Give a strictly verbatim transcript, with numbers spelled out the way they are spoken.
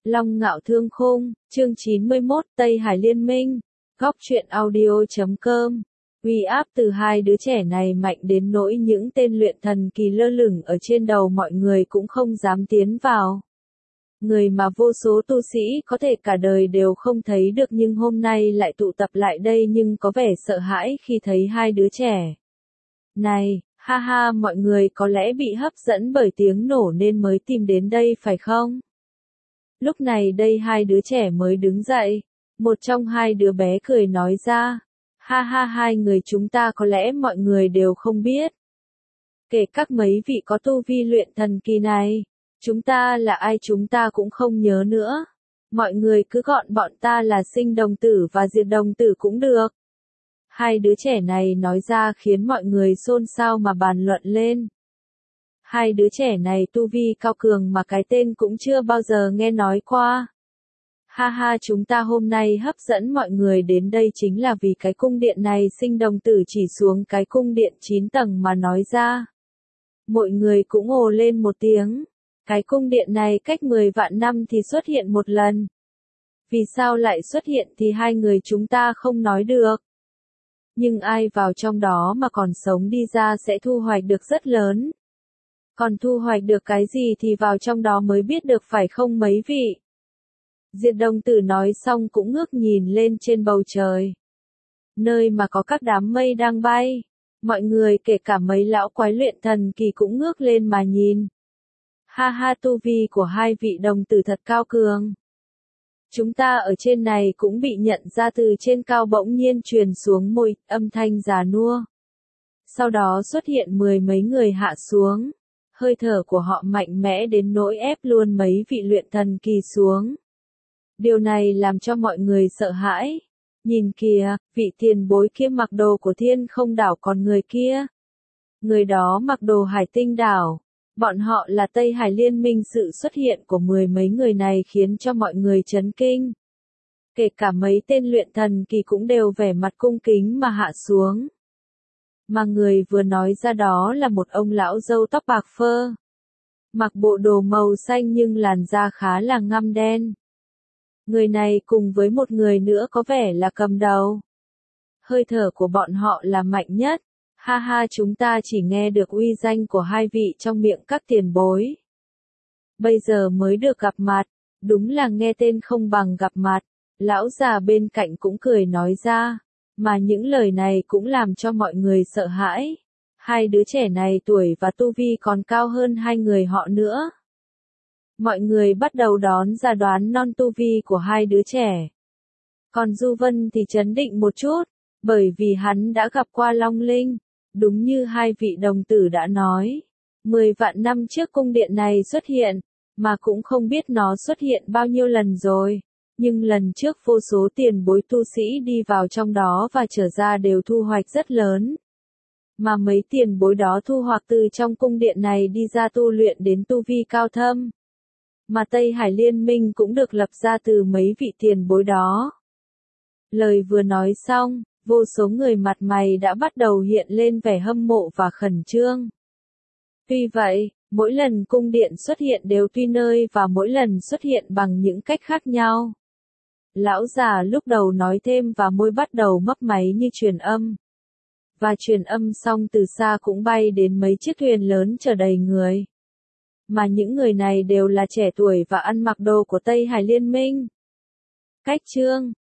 Long Ngạo Thương Khung, chương chín mươi mốt, Tây Hải Liên Minh, góc truyện audio chấm com. Uy áp từ hai đứa trẻ này mạnh đến nỗi những tên luyện thần kỳ lơ lửng ở trên đầu mọi người cũng không dám tiến vào. Người mà vô số tu sĩ có thể cả đời đều không thấy được nhưng hôm nay lại tụ tập lại đây nhưng có vẻ sợ hãi khi thấy hai đứa trẻ. Này, ha ha, mọi người có lẽ bị hấp dẫn bởi tiếng nổ nên mới tìm đến đây phải không? Lúc này đây hai đứa trẻ mới đứng dậy. Một trong hai đứa bé cười nói ra. Ha ha, hai người chúng ta có lẽ mọi người đều không biết. Kể các mấy vị có tu vi luyện thần kỳ này. Chúng ta là ai chúng ta cũng không nhớ nữa. Mọi người cứ gọi bọn ta là Sinh Đồng Tử và Diệt Đồng Tử cũng được. Hai đứa trẻ này nói ra khiến mọi người xôn xao mà bàn luận lên. Hai đứa trẻ này tu vi cao cường mà cái tên cũng chưa bao giờ nghe nói qua. Ha ha, chúng ta hôm nay hấp dẫn mọi người đến đây chính là vì cái cung điện này. Sinh Đồng Tử chỉ xuống cái cung điện chín tầng mà nói ra. Mọi người cũng ồ lên một tiếng. Cái cung điện này cách mười vạn năm thì xuất hiện một lần. Vì sao lại xuất hiện thì hai người chúng ta không nói được. Nhưng ai vào trong đó mà còn sống đi ra sẽ thu hoạch được rất lớn. Còn thu hoạch được cái gì thì vào trong đó mới biết được phải không mấy vị. Diệt Đồng Tử nói xong cũng ngước nhìn lên trên bầu trời. Nơi mà có các đám mây đang bay. Mọi người kể cả mấy lão quái luyện thần kỳ cũng ngước lên mà nhìn. Ha ha, tu vi của hai vị đồng tử thật cao cường. Chúng ta ở trên này cũng bị nhận ra. Từ trên cao bỗng nhiên truyền xuống một âm thanh già nua. Sau đó xuất hiện mười mấy người hạ xuống. Hơi thở của họ mạnh mẽ đến nỗi ép luôn mấy vị luyện thần kỳ xuống. Điều này làm cho mọi người sợ hãi. Nhìn kìa, vị tiền bối kia mặc đồ của Thiên Không Đảo, còn người kia. Người đó mặc đồ Hải Tinh Đảo. Bọn họ là Tây Hải Liên Minh. Sự xuất hiện của mười mấy người này khiến cho mọi người chấn kinh. Kể cả mấy tên luyện thần kỳ cũng đều vẻ mặt cung kính mà hạ xuống. Mà người vừa nói ra đó là một ông lão râu tóc bạc phơ. Mặc bộ đồ màu xanh nhưng làn da khá là ngăm đen. Người này cùng với một người nữa có vẻ là cầm đầu. Hơi thở của bọn họ là mạnh nhất. Ha ha, chúng ta chỉ nghe được uy danh của hai vị trong miệng các tiền bối. Bây giờ mới được gặp mặt, đúng là nghe tên không bằng gặp mặt. Lão già bên cạnh cũng cười nói ra, mà những lời này cũng làm cho mọi người sợ hãi. Hai đứa trẻ này tuổi và tu vi còn cao hơn hai người họ nữa. Mọi người bắt đầu đón ra đoán non tu vi của hai đứa trẻ. Còn Du Vân thì trấn định một chút, bởi vì hắn đã gặp qua Long Linh. Đúng như hai vị đồng tử đã nói, mười vạn năm trước cung điện này xuất hiện, mà cũng không biết nó xuất hiện bao nhiêu lần rồi. Nhưng lần trước vô số tiền bối tu sĩ đi vào trong đó và trở ra đều thu hoạch rất lớn. Mà mấy tiền bối đó thu hoạch từ trong cung điện này đi ra tu luyện đến tu vi cao thâm. Mà Tây Hải Liên Minh cũng được lập ra từ mấy vị tiền bối đó. Lời vừa nói xong, vô số người mặt mày đã bắt đầu hiện lên vẻ hâm mộ và khẩn trương. Tuy vậy, mỗi lần cung điện xuất hiện đều tùy nơi và mỗi lần xuất hiện bằng những cách khác nhau. Lão già lúc đầu nói thêm và môi bắt đầu mấp máy như truyền âm. Và truyền âm xong từ xa cũng bay đến mấy chiếc thuyền lớn chở đầy người. Mà những người này đều là trẻ tuổi và ăn mặc đồ của Tây Hải Liên Minh. Cách chương